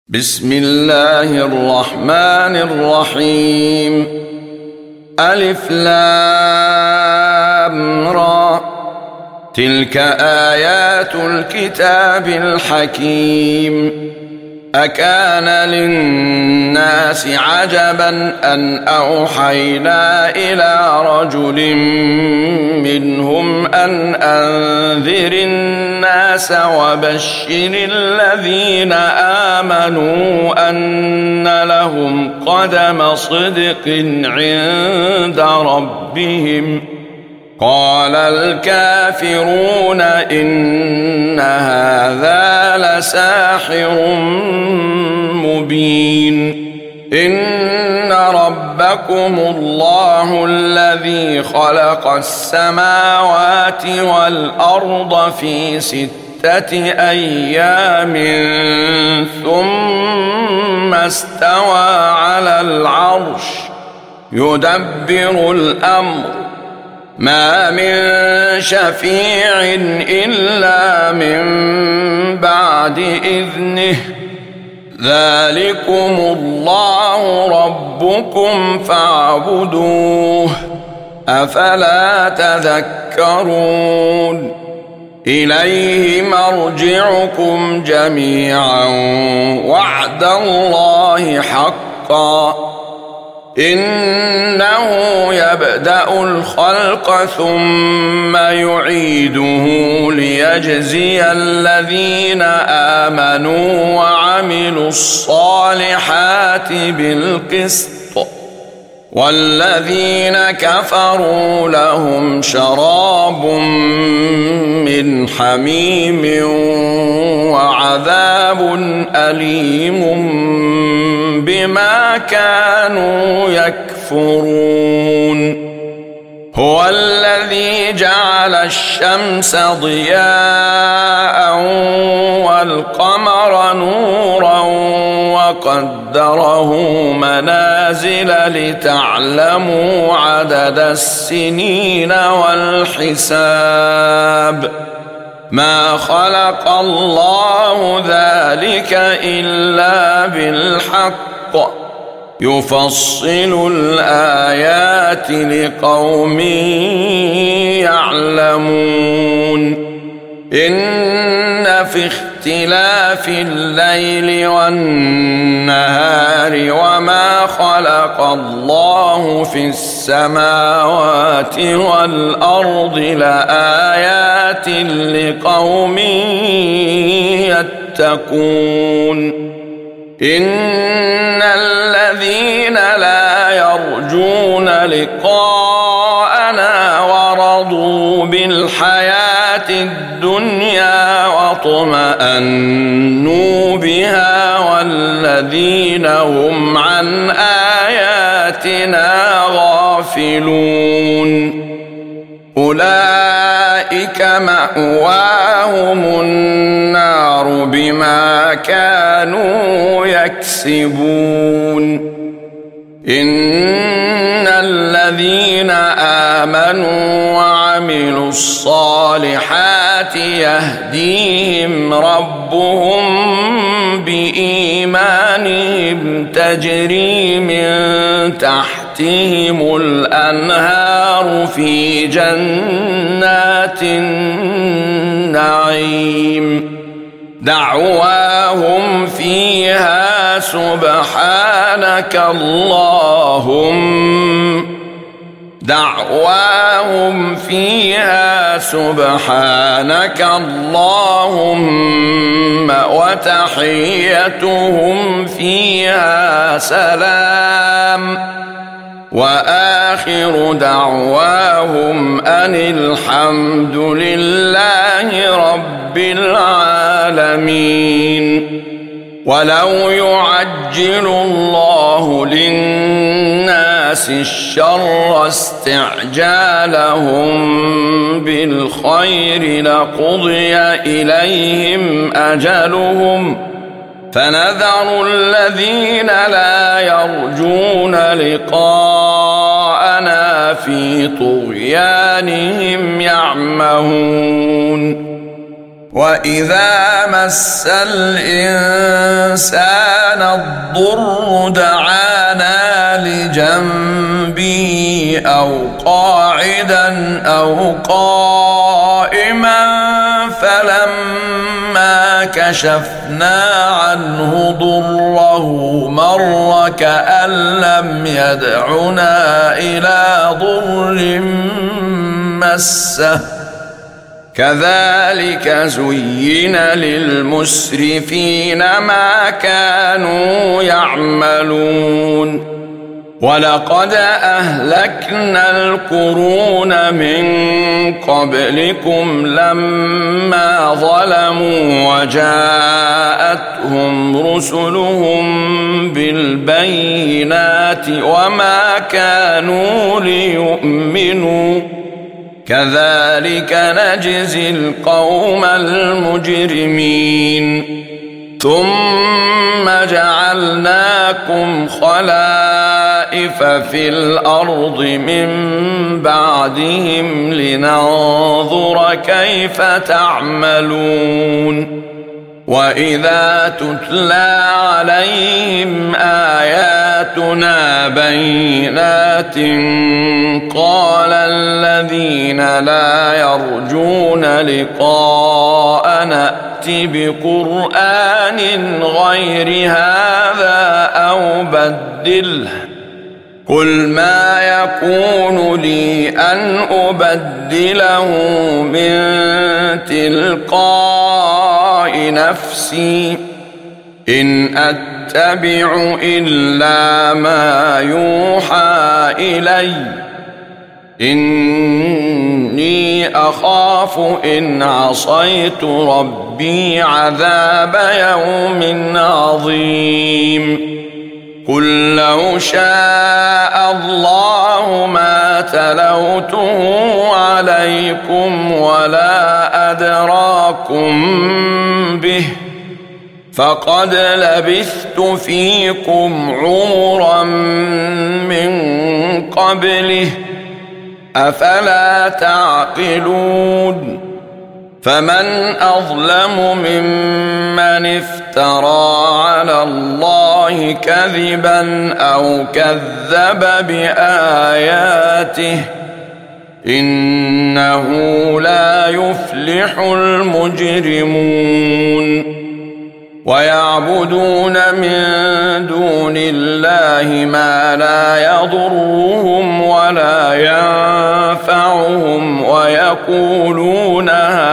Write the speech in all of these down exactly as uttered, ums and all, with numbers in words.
بسم الله الرحمن الرحيم. ألف لام را، تلك آيات الكتاب الحكيم. أكان للناس عجبا أن أوحينا إلى رجل منهم أن أنذر الناس وبشر الذين آمنوا أن لهم قدم صدق عند ربهم. قال الكافرون إن هذا لساحر مبين. إن ربكم الله الذي خلق السماوات والأرض في ستة أيام ثم استوى على العرش يدبر الأمر، ما من شفيع إلا من بعد إذنه. ذلكم الله ربكم فاعبدوه، أفلا تذكرون. إليه مرجعكم جميعا وعد الله حقا، إنه يبدأ الخلق ثم يعيده ليجزي الذين آمنوا وعملوا الصالحات بالقسط، والذين كفروا لهم شراب من حميم وعذاب أليم بما كانوا يكفرون. هو الذي جعل الشمس ضياء والقمر نورا وقدره منازل لتعلموا عدد السنين والحساب. ما خلق الله ذلك إلا بالحق، يفصل الآيات لقوم يعلمون. إن في اختلاف الليل والنهار وما خلق الله في السماوات والأرض لآيات لقوم يتقون. إن الذين لا يرجون لقاءنا ورضوا بالحياة الدنيا واطمأنوا بها والذين هم عن آياتنا غافلون أولئك مأواهم النار بما كانوا يكسبون. إن الذين آمنوا وعملوا الصالحات يهديهم ربهم بإيمانهم تجري من تحتهم الأنهار في جنات النعيم. دعواهم فيها سبحانك اللهم دعواهم فيها سبحانك اللهم وتحيتهم فيها سلام، وآخر دعواهم أن الحمد لله رب العالمين. ولو يعجل الله للناس الشر استعجالهم بالخير لقضي إليهم أجلهم، فنذر الذين لا يرجون لقاءنا في طغيانهم يعمهون. وإذا مس الإنسان الضر دعانا لجنبه أو قاعدا أو قائما فلما كشفنا عنه ضره مر كأن لم يدعنا إلى ضر مسه كذلك زين للمسرفين ما كانوا يعملون ولقد أهلكنا القرون من قبلكم لما ظلموا وجاءتهم رسلهم بالبينات وما كانوا ليؤمنوا كذلك نجزي القوم المجرمين ثم جعلناكم خلائف في الأرض من بعدهم لننظر كيف تعملون وإذا تتلى عليهم آياتنا بينات قال الذين لا يرجون لقاءنا ائت بقرآن غير هذا أو بدله قل ما يكون لي أن أبدله من تلقاء نفسي إن أتبع إلا ما يوحى إلي إني أخاف إن عصيت ربي عذاب يوم عظيم قل لو شاء الله ما تلوته عليكم ولا أدراكم به فقد لبثت فيكم عمرا من قبله أفلا تعقلون فمن أظلم ممن افترى على الله كذبا أو كذب بآياته إنه لا يفلح المجرمون ويعبدون من دون الله ما لا يضرهم ولا ينفعهم ويقولون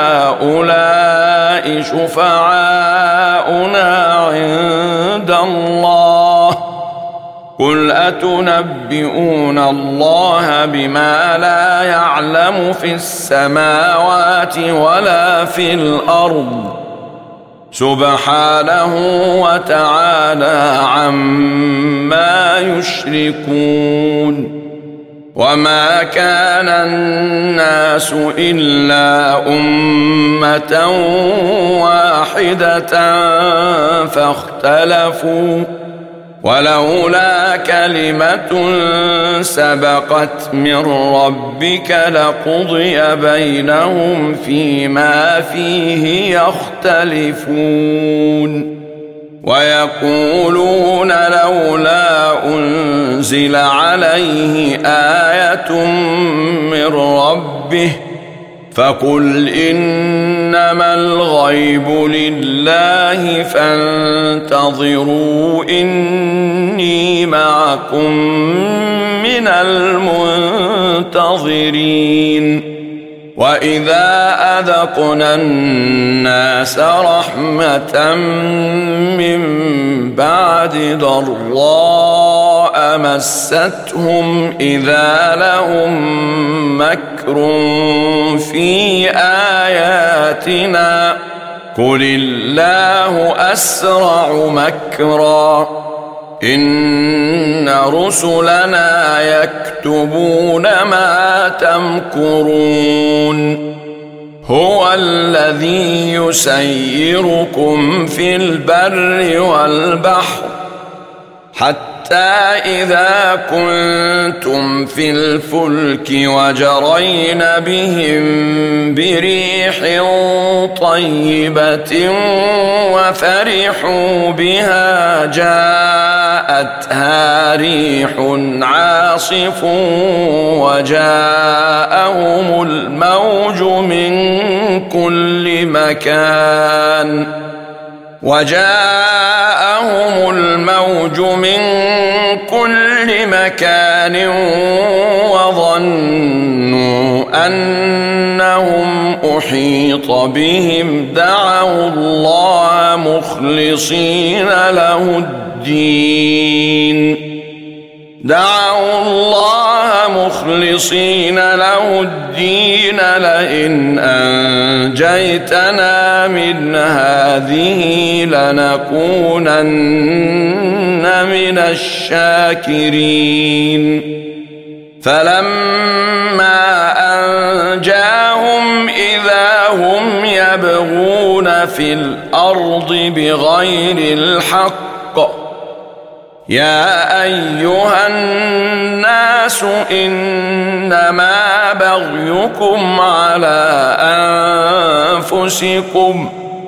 هؤلاء شفعاؤنا عند الله قل أتنبئون الله بما لا يعلم في السماوات ولا في الأرض سبحانه وتعالى عما يشركون وما كان الناس إلا أمة واحدة فاختلفوا ولولا كلمة سبقت من ربك لقضي بينهم فيما فيه يختلفون ويقولون لولا أنزل عليه آية من ربه فقل إنما الغيب لله فانتظروا إني معكم من المنتظرين وإذا أذقنا الناس رحمة من بعد ضراء مستهم إذا لهم مكر في آياتنا قل الله أسرع مكرا إن رسلنا يكتبون ما تمكرون هو الذي يسيركم في البر والبحر حتى إذا كنتم في الفلك وجرين بهم بريح طيبة وفرحوا بها جاءتها ريح عاصف وجاءهم الموج من كل مكان وجاءهم الموج من كل مكان وظنوا أنهم أحيط بهم دعوا الله مخلصين له الدين دعوا الله مخلصين له الدين لئن أنجيتنا من هذه لنكونن من الشاكرين فلما أنجاهم إذا هم يبغون في الأرض بغير الحق يا أيها الناس إنما بغيكم على أنفسكم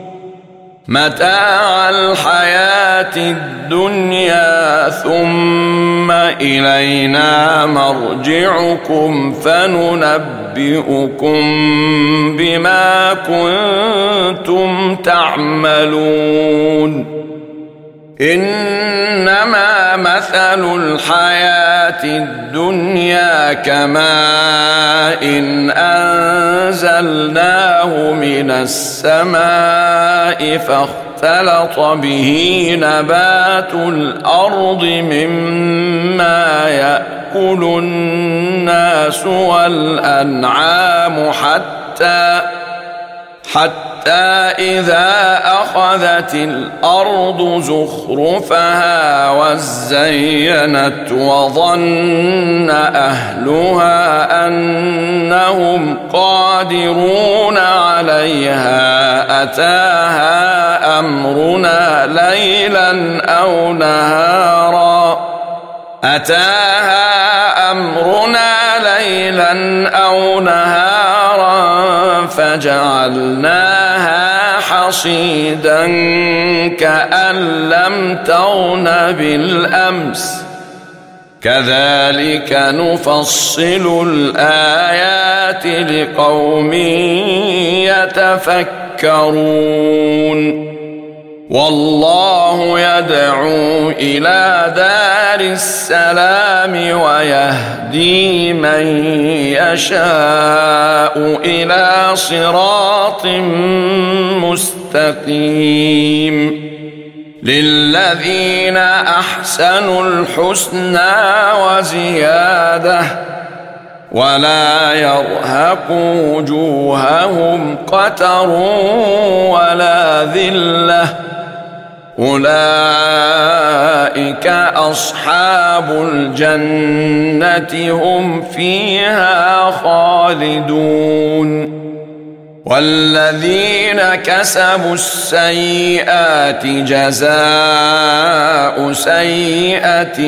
متاع الحياة الدنيا ثم إلينا مرجعكم فننبئكم بما كنتم تعملون إنما مثل الحياة الدنيا كماء إن أنزلناه من السماء فاختلط به نبات الأرض مما يأكل الناس والأنعام حتى حتى إذا أخذت الأرض زخرفها وزينت وظن أهلها أنهم قادرون عليها أتاها أمرنا ليلا أو نهارا أتاها أمرنا ليلا أو نهارا فجعلناها حصيدا كأن لم تغن بالأمس كذلك نفصل الآيات لقوم يتفكرون والله يدعو إلى دار السلام ويهدي من يشاء إلى صراط مستقيم للذين أحسنوا الحسنى وزيادة ولا يرهق وجوههم قتر ولا ذلة أولئك أصحاب الجنة هم فيها خالدون والذين كسبوا السيئات جزاء سيئة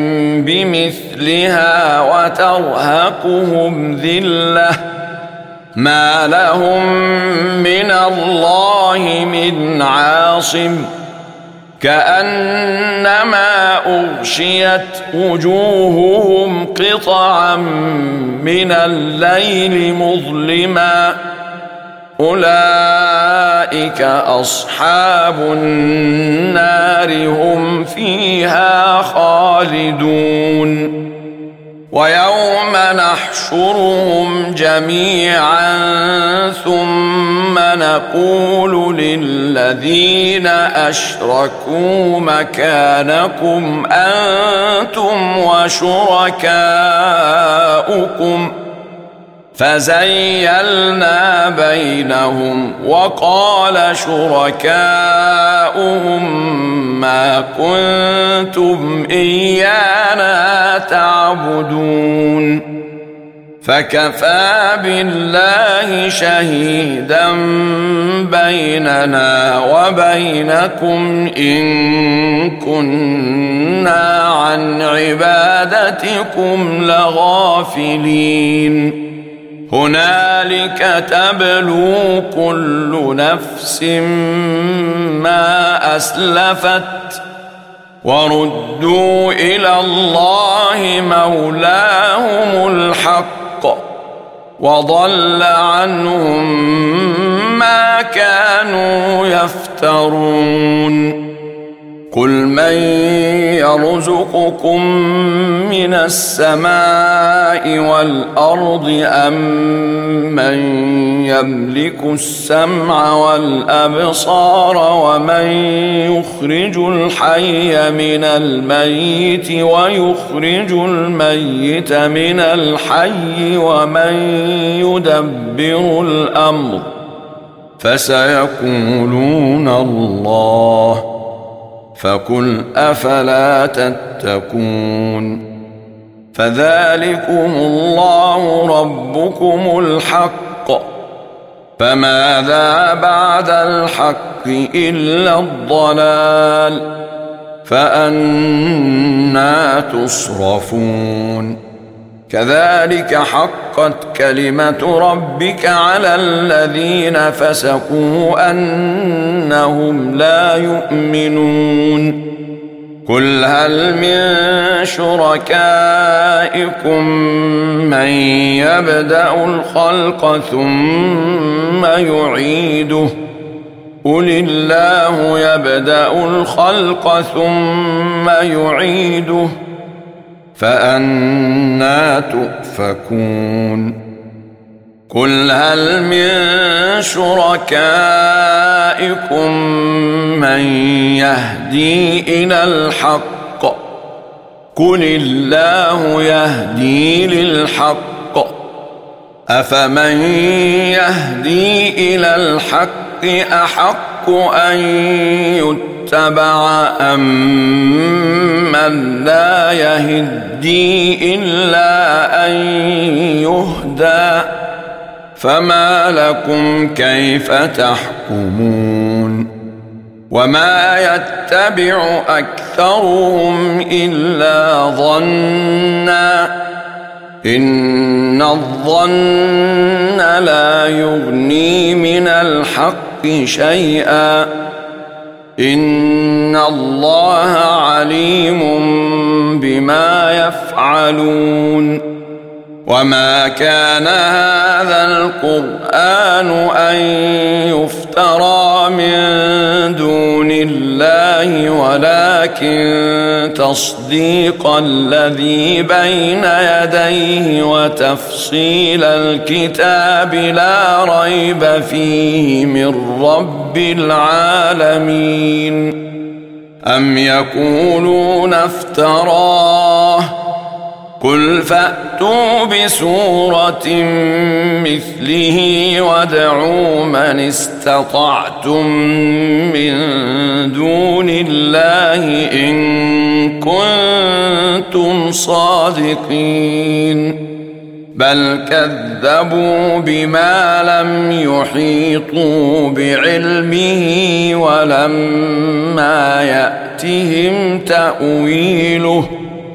بمثلها وترهقهم ذلة ما لهم من الله من عاصم كأنما أغشيت وجوههم قطعا من الليل مظلما أولئك أصحاب النار هم فيها خالدون ويوم نحشرهم جميعا ثم نقول للذين أشركوا مكانكم أنتم وشركاؤكم فزيلنا بينهم وقال شركاؤهم ما كنتم إيانا تعبدون فكفى بالله شهيدا بيننا وبينكم إن كنا عن عبادتكم لغافلين هنالك تبلو كل نفس ما أسلفت وردوا إلى الله مولاهم الحق وضل عنهم ما كانوا يفترون قل من يرزقكم من السماء والأرض أم من يملك السمع والأبصار ومن يخرج الحي من الميت ويخرج الميت من الحي ومن يدبر الأمر فسيقولون الله فقل أفلا تتقون فذلكم الله ربكم الحق فماذا بعد الحق إلا الضلال فأنى تصرفون كذلك حقت كلمة ربك على الذين فسقوا أنهم لا يؤمنون قل هل من شركائكم من يبدأ الخلق ثم يعيده قل الله يبدأ الخلق ثم يعيده فأنى تؤفكون قل هل من شركائكم من يهدي إلى الحق قل الله يهدي للحق أفمن يهدي إلى الحق أحق أن يتبع أم من لا يهدي إلا أن يهدى فما لكم كيف تحكمون وما يتبع أكثرهم إلا ظنا إن الظن لا يغني من الحق شيئا إن الله عليم بما يفعلون وما كان هذا القرآن أن يفترى من دون الله ولكن تصديق الذي بين يديه وتفصيل الكتاب لا ريب فيه من رب العالمين أم يقولون افتراه قل فأتوا بسورة مثله وادعوا من استطعتم من دون الله إن كنتم صادقين بل كذبوا بما لم يحيطوا بعلمه ولما يأتهم تأويله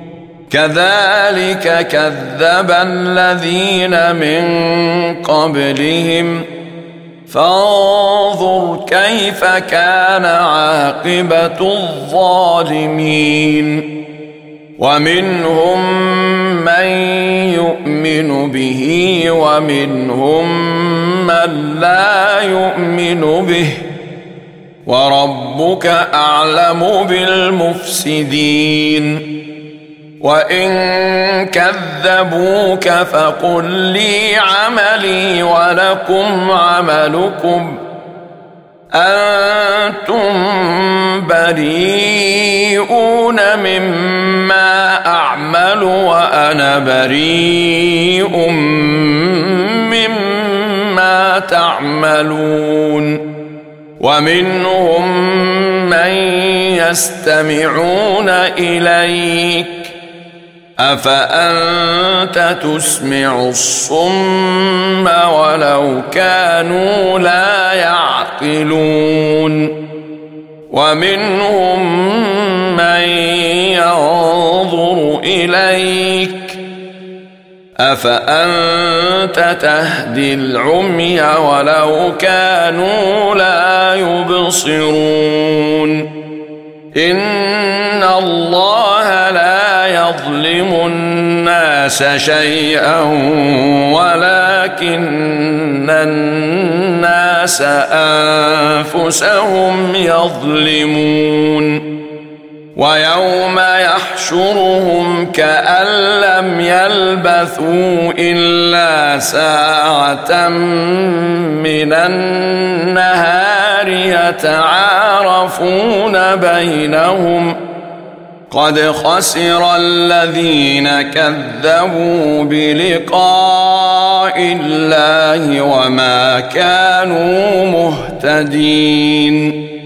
كذلك كذب الذين من قبلهم فانظر كيف كان عاقبة الظالمين ومنهم من يؤمن به ومنهم من لا يؤمن به وربك أعلم بالمفسدين وإن كذبوك فقل لي عملي ولكم عملكم أنتم بريئون مما أعمل وأنا بريء مما تعملون ومنهم من يستمعون إليك أفأنت تسمع الصم ولو كانوا لا يعقلون ومنهم من ينظر إليك أفأنت تهدي العمي ولو كانوا لا يبصرون إن الله لا يظلم الناس شيئا ولكن الناس أنفسهم يظلمون ويوم يحشرهم كأن لم يلبثوا إلا ساعة من النهار يتعارفون بينهم قد خسر الذين كذبوا بلقاء الله وما كانوا مهتدين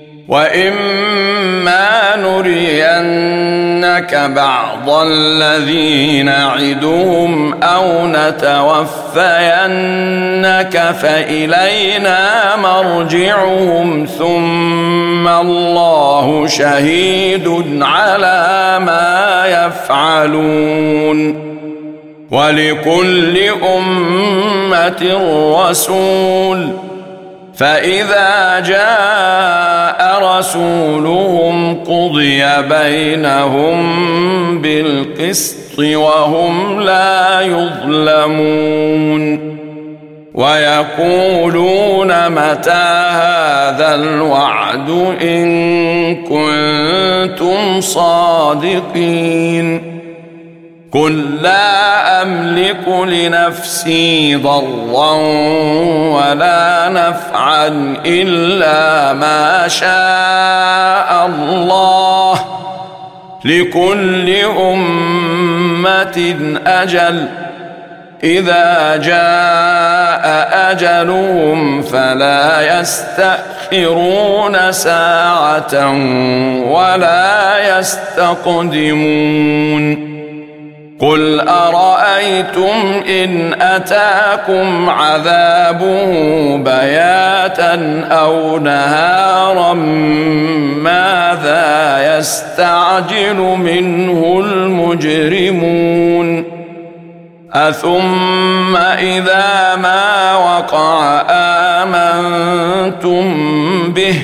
وإما نرينك بعض الذي نعدهم أو نتوفينك فإلينا مرجعهم ثم الله شهيد على ما يفعلون ولكل أمة رسول فإذا جاء رسولهم قضي بينهم بالقسط وهم لا يظلمون ويقولون متى هذا الوعد إن كنتم صادقين قل لا أملك لنفسي ضرا ولا نفعا إلا ما شاء الله لكل أمة أجل إذا جاء أجلهم فلا يستأخرون ساعة ولا يستقدمون قل أرأيتم إن أتاكم عذابه بياتا أو نهارا ماذا يستعجل منه المجرمون أثم إذا ما وقع آمنتم به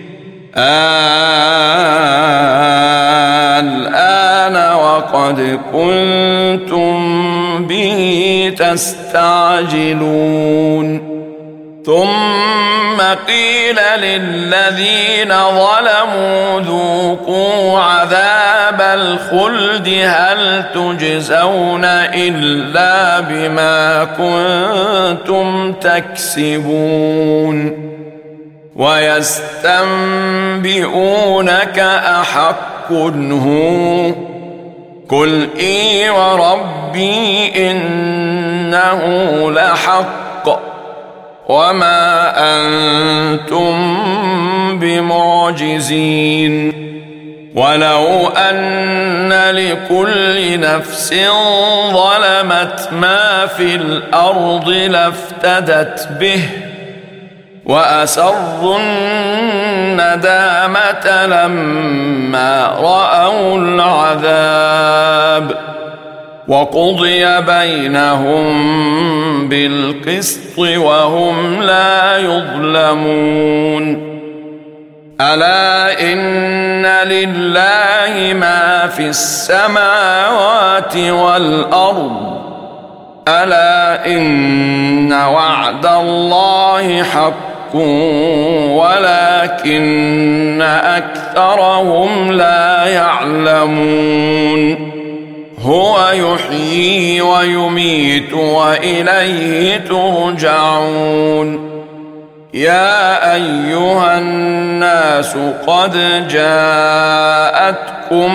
الآن وقد كنتم به تستعجلون ثم قيل للذين ظلموا ذوقوا عذاب الخلد هل تجزون إلا بما كنتم تكسبون ويستنبئونك أحق هو قل إي وربي إنه لحق وما أنتم بمعجزين ولو أن لكل نفس ظلمت ما في الأرض لافتدت به وأسروا الندامة لما رأوا العذاب وقضي بينهم بالقسط وهم لا يظلمون ألا إن لله ما في السماوات والأرض ألا إن وعد الله حق ولكن أكثرهم لا يعلمون هو يحيي ويميت وإليه ترجعون يا أيها الناس قد جاءتكم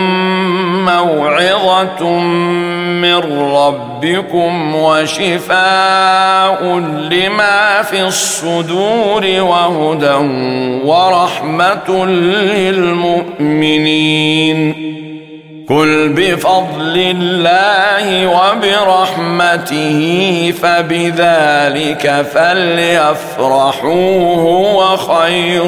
موعظة من ربكم وشفاء لما في الصدور وهدى ورحمة للمؤمنين قل بفضل الله وبرحمته فبذلك فليفرحوا هو خير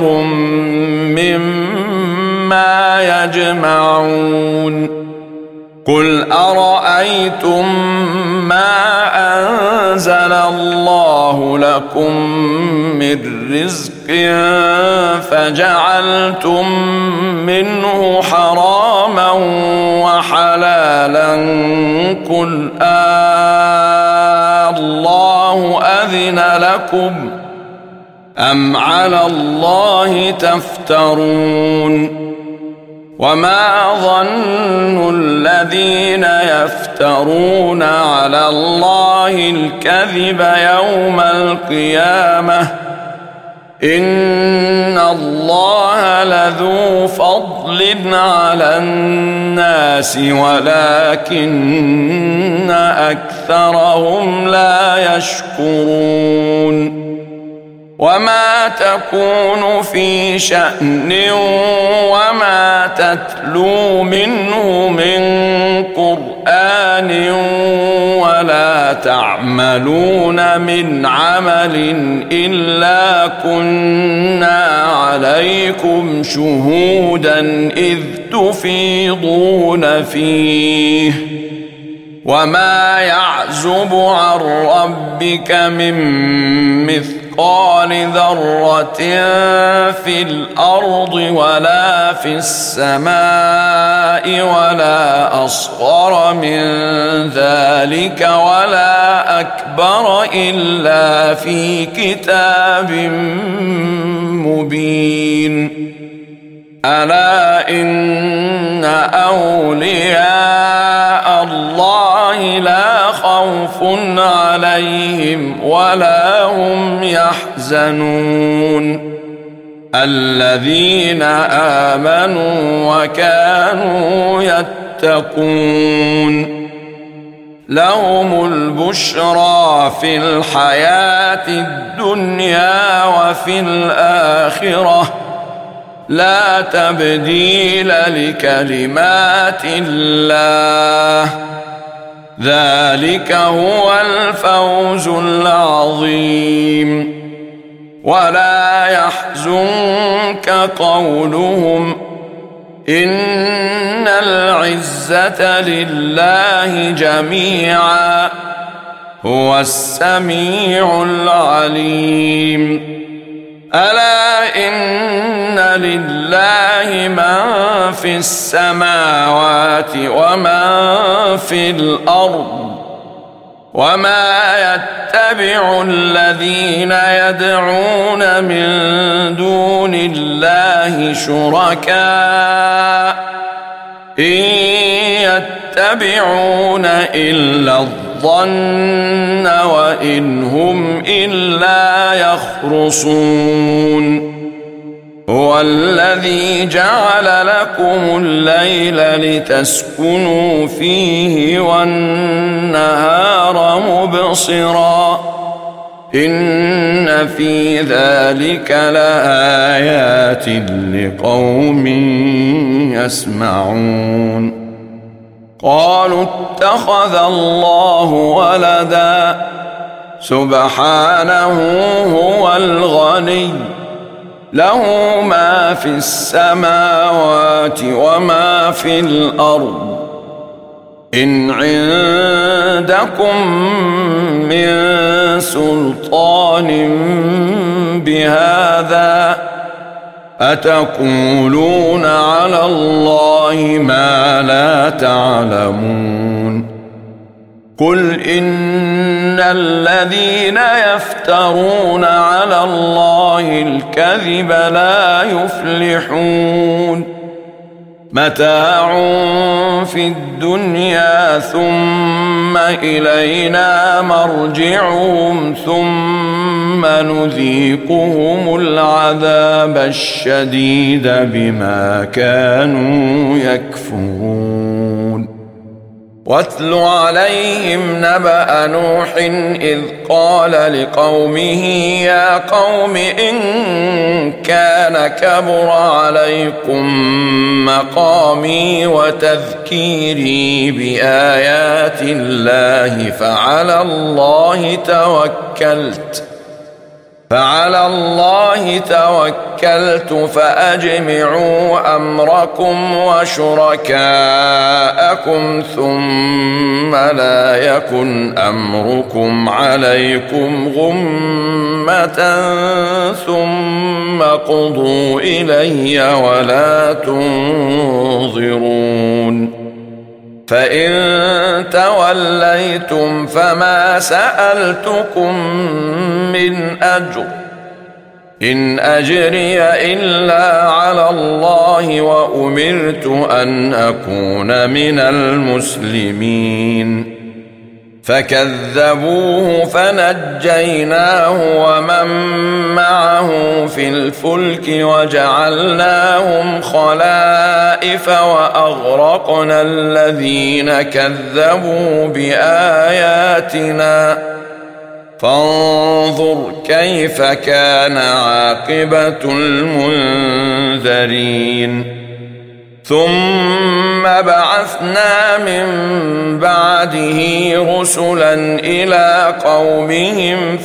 مما يجمعون قل أرأيتم ما أنزل الله لكم من رزق فجعلتم منه حراما وحلالا قل آه الله أذن لكم أم على الله تفترون وما ظن الذين يفترون على الله الكذب يوم القيامة إن الله لذو فضل على الناس ولكن أكثرهم لا يشكرون وما تكون في شأن وما تتلو منه من قرآن ولا تعملون من عمل إلا كنا عليكم شهودا إذ تفيضون فيه وما يعزب عن ربك من مثقال مثقال ذرة في الأرض ولا في السماء ولا أصغر من ذلك ولا أكبر إلا في كتاب مبين ألا إن أولياء الله لا خوف عليهم ولا هم يحزنون الذين آمنوا وكانوا يتقون لهم البشرى في الحياة الدنيا وفي الآخرة لا تبديل لكلمات الله ذلك هو الفوز العظيم ولا يحزنك قولهم إن العزة لله جميعا هو السميع العليم ألا إن لله من في السماوات ومن في الأرض وما يتبع الذين يدعون من دون الله شركاء إن يتبعون إلا الظن وإن هم إلا يخرصون هو الذي جعل لكم الليل لتسكنوا فيه والنهار مبصرا إن في ذلك لآيات لقوم يسمعون قالوا اتخذ الله ولدا سبحانه هو الغني له ما في السماوات وما في الأرض إن عندكم من سلطان بهذا أتقولون على الله ما لا تعلمون قل إن الذين يفترون على الله الكذب لا يفلحون متاع في الدنيا ثم إلينا مرجعهم ثم نذيقهم العذاب الشديد بما كانوا يكفرون واتل عليهم نبأ نوح إذ قال لقومه يا قوم إن كان كبر عليكم مقامي وتذكيري بآيات الله فعلى الله توكلت فعلى الله توكلت فأجمعوا أمركم وشركاءكم ثم لا يكن أمركم عليكم غمة ثم قضوا إلي ولا تنظرون فإن توليتم فما سألتكم من أجر إن أجري إلا على الله وأمرت أن أكون من المسلمين فكذبوه فنجيناه ومن معه في الفلك وجعلناهم خلائف وأغرقنا الذين كذبوا بآياتنا فانظر كيف كان عاقبة المنذرين ثم بعثنا من بعده رسلا إلى قومهم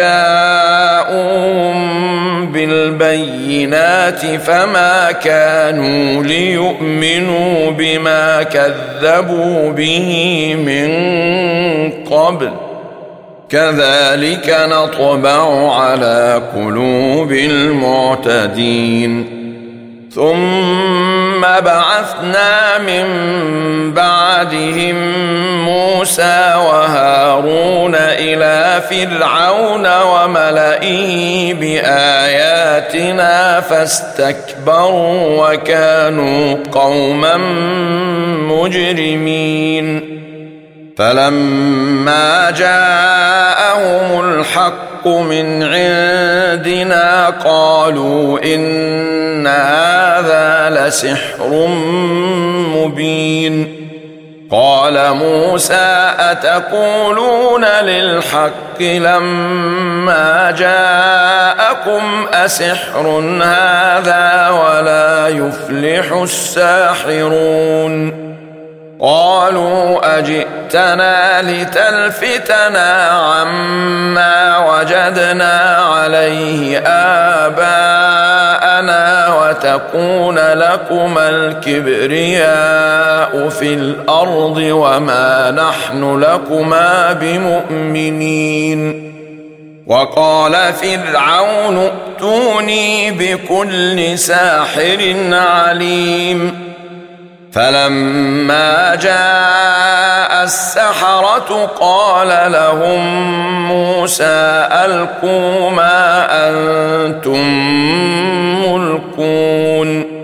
فجاءوهم بالبينات فما كانوا ليؤمنوا بما كذبوا به من قبل كذلك نطبع على قلوب المعتدين ثم بعثنا من بعدهم موسى وهارون إلى فرعون وملئه بآياتنا فاستكبروا وكانوا قوما مجرمين فلما جاءهم الحق من عندنا قالوا إن هذا لسحر مبين قال موسى أتقولون للحق لما جاءكم أسحر هذا ولا يفلح الساحرون قالوا أجئتنا لتلفتنا عما وجدنا عليه آباءنا وتكون لكما الكبرياء في الأرض وما نحن لكما بمؤمنين وقال فرعون ائتوني بكل ساحر عليم فلما جاء السحرة قال لهم موسى ألقوا ما أنتم ملقون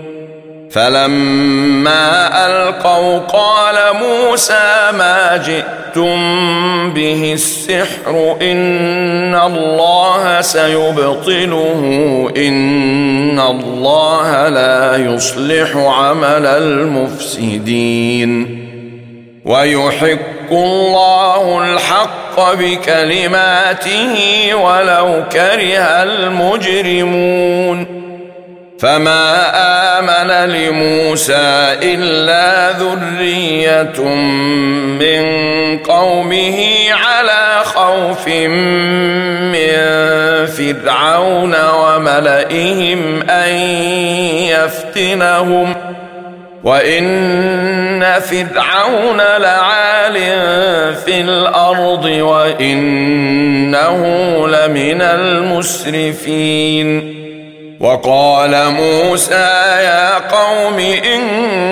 فلما ألقوا قال موسى ما جئتم به السحر إن الله سيبطله إن الله لا يصلح عمل المفسدين ويحق الله الحق بكلماته ولو كره المجرمون فما آمن لموسى إلا ذرية من قومه على خوف من فرعون وملئهم أن يفتنهم وإن فرعون لعال في الأرض وإنه لمن المسرفين وقال موسى يا قوم إن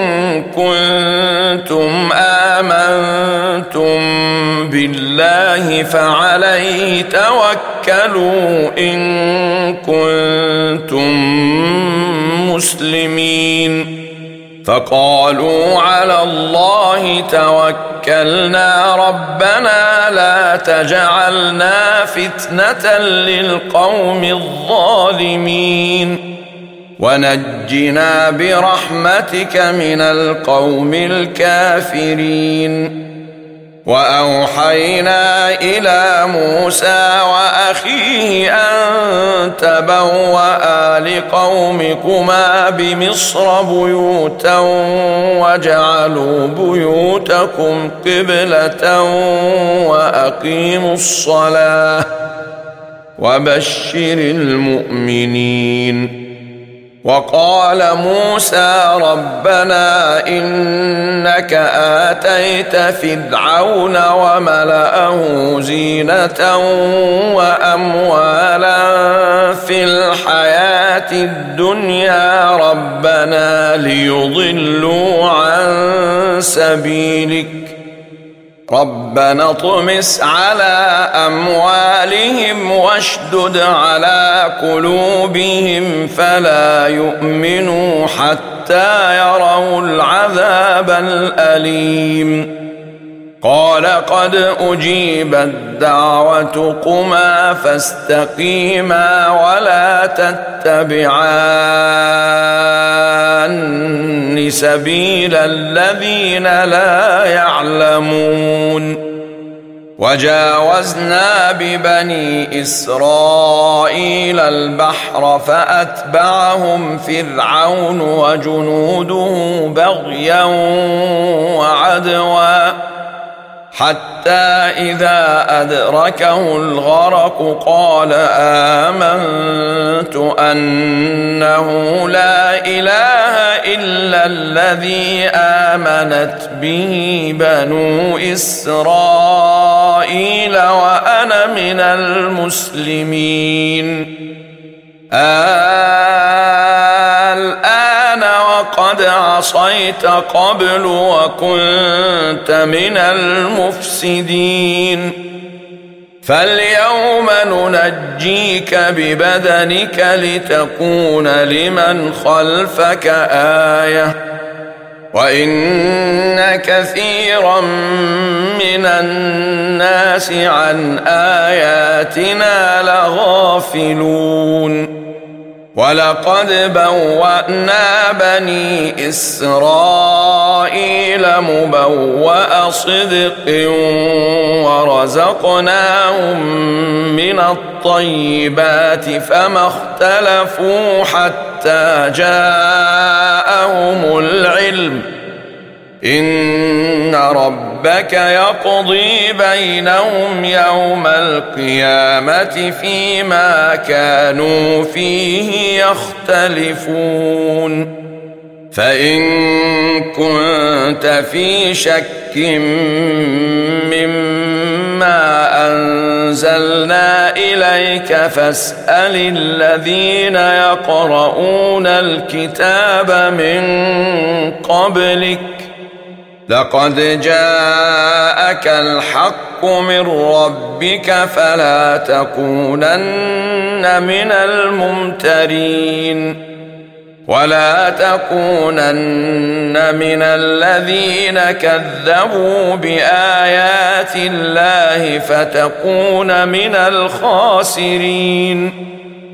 كنتم آمنتم بالله فعليه توكلوا إن كنتم مسلمين فقالوا على الله توكلنا ربنا لا تجعلنا فتنة للقوم الظالمين ونجنا برحمتك من القوم الكافرين. وأوحينا إلى موسى وأخيه أن تبوأ لقومكما بمصر بيوتا واجعلوا بيوتكم قبلة وأقيموا الصلاة وبشر المؤمنين. وقال موسى ربنا إنك آتيت فرعون وملأه زينة وأموالا في الحياة الدنيا ربنا ليضلوا عن سبيلك ربنا اطمس على أموالهم واشدد على قلوبهم فلا يؤمنوا حتى يروا العذاب الأليم. قال قد أجيبت دعوتكما فاستقيما ولا تتبعان سبيل الذين لا يعلمون. وجاوزنا ببني إسرائيل البحر فأتبعهم فرعون وجنوده بغيا وعدوا حتى إذا أدركه الغرق قال آمنت أنه لا إله إلا الذي آمنت به بنو إسرائيل وأنا من المسلمين. الآن وقد عصيت قبل وكنت من المفسدين فاليوم ننجيك ببدنك لتكون لمن خلفك آية وإن كثيرا من الناس عن آياتنا لغافلون. ولقد بوأنا بني إسرائيل مبوأ صدق ورزقناهم من الطيبات فما اختلفوا حتى جاءهم العلم إن ربك يقضي بينهم يوم القيامة فيما كانوا فيه يختلفون. فإن كنت في شك مما أنزلنا إليك فاسأل الذين يقرؤون الكتاب من قبلك لقد جاءك الحق من ربك فلا تكونن من الممترين ولا تكونن من الذين كذبوا بآيات الله فتكون من الخاسرين.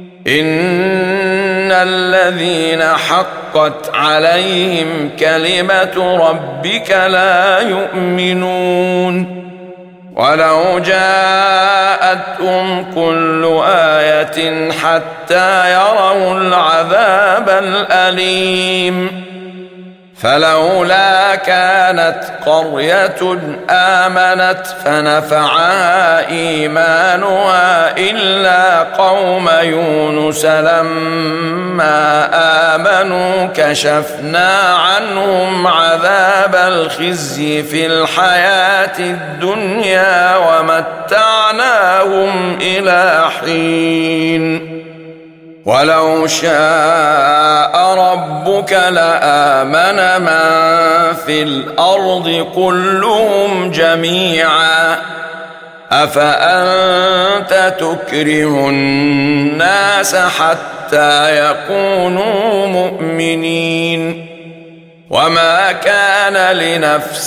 إن الذين حقت عليهم كلمة ربك لا يؤمنون ولو جاءتهم كل آية حتى يروا العذاب الأليم. فلولا كانت قرية آمنت فنفعها إيمانها إلا قوم يونس لما آمنوا كشفنا عنهم عذاب الخزي في الحياة الدنيا ومتعناهم إلى حين. ولو شاء ربك لآمن من في الأرض كلهم جميعا أفأنت تكره الناس حتى يكونوا مؤمنين وما كان لنفس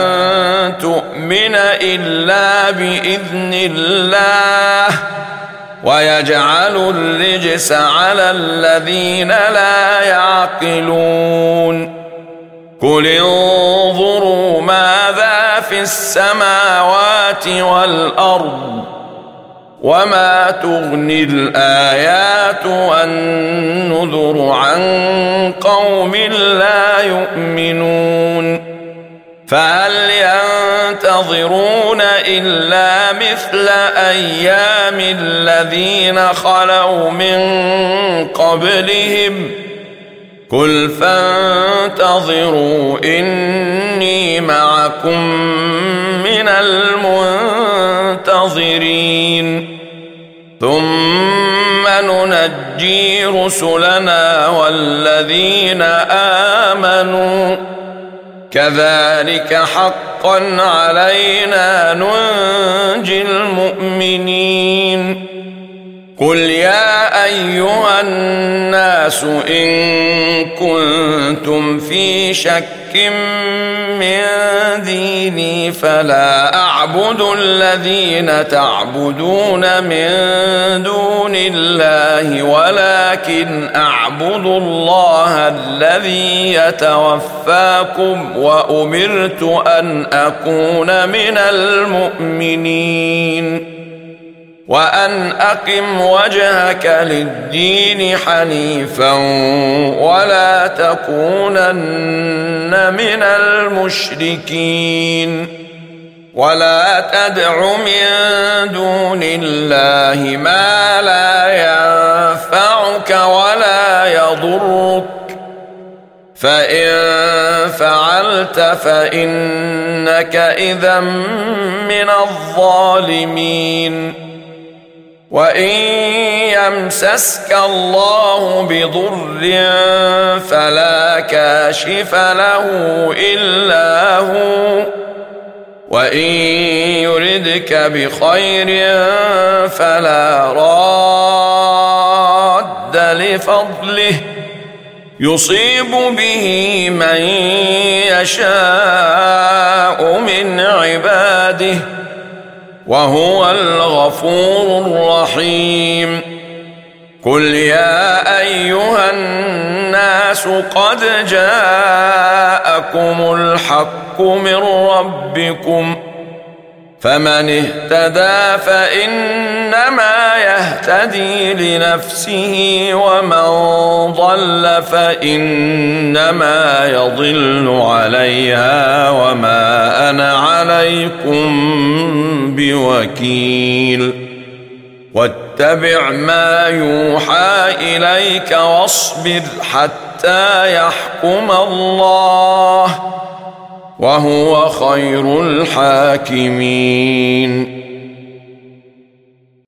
أن تؤمن إلا بإذن الله ويجعل الرجس على الذين لا يعقلون قل انظروا ماذا في السماوات والأرض وما تغني الآيات والنذر عن قوم لا يؤمنون فهل ينتظرون إلا مثل أيام الذين خلوا من قبلهم قل فانتظروا إني معكم من المنتظرين ثم ننجي رسلنا والذين آمنوا كذلك حقا علينا ننجي المؤمنين قل يا أيها الناس إن كنتم في شك من ديني فلا أعبد الذين تعبدون من دون الله ولكن أعبد الله الذي يتوفاكم وأمرت أن أكون من المؤمنين وأن أقم وجهك للدين حنيفا ولا تكونن من المشركين ولا تدع من دون الله ما لا ينفعك ولا يضرك فإن فعلت فإنك إذا من الظالمين وإن يمسسك الله بضر فلا كاشف له إلا هو وإن يردك بخير فلا راد لفضله يصيب به من يشاء من عباده وهو الغفور الرحيم قل يا أيها الناس قد جاءكم الحق من ربكم فمن اهتدى فإنما يهتدي لنفسه ومن ضل فإنما يضل عليها وما أنا عليكم بوكيل واتبع ما يوحى إليك واصبر حتى يحكم الله وهو خير الحاكمين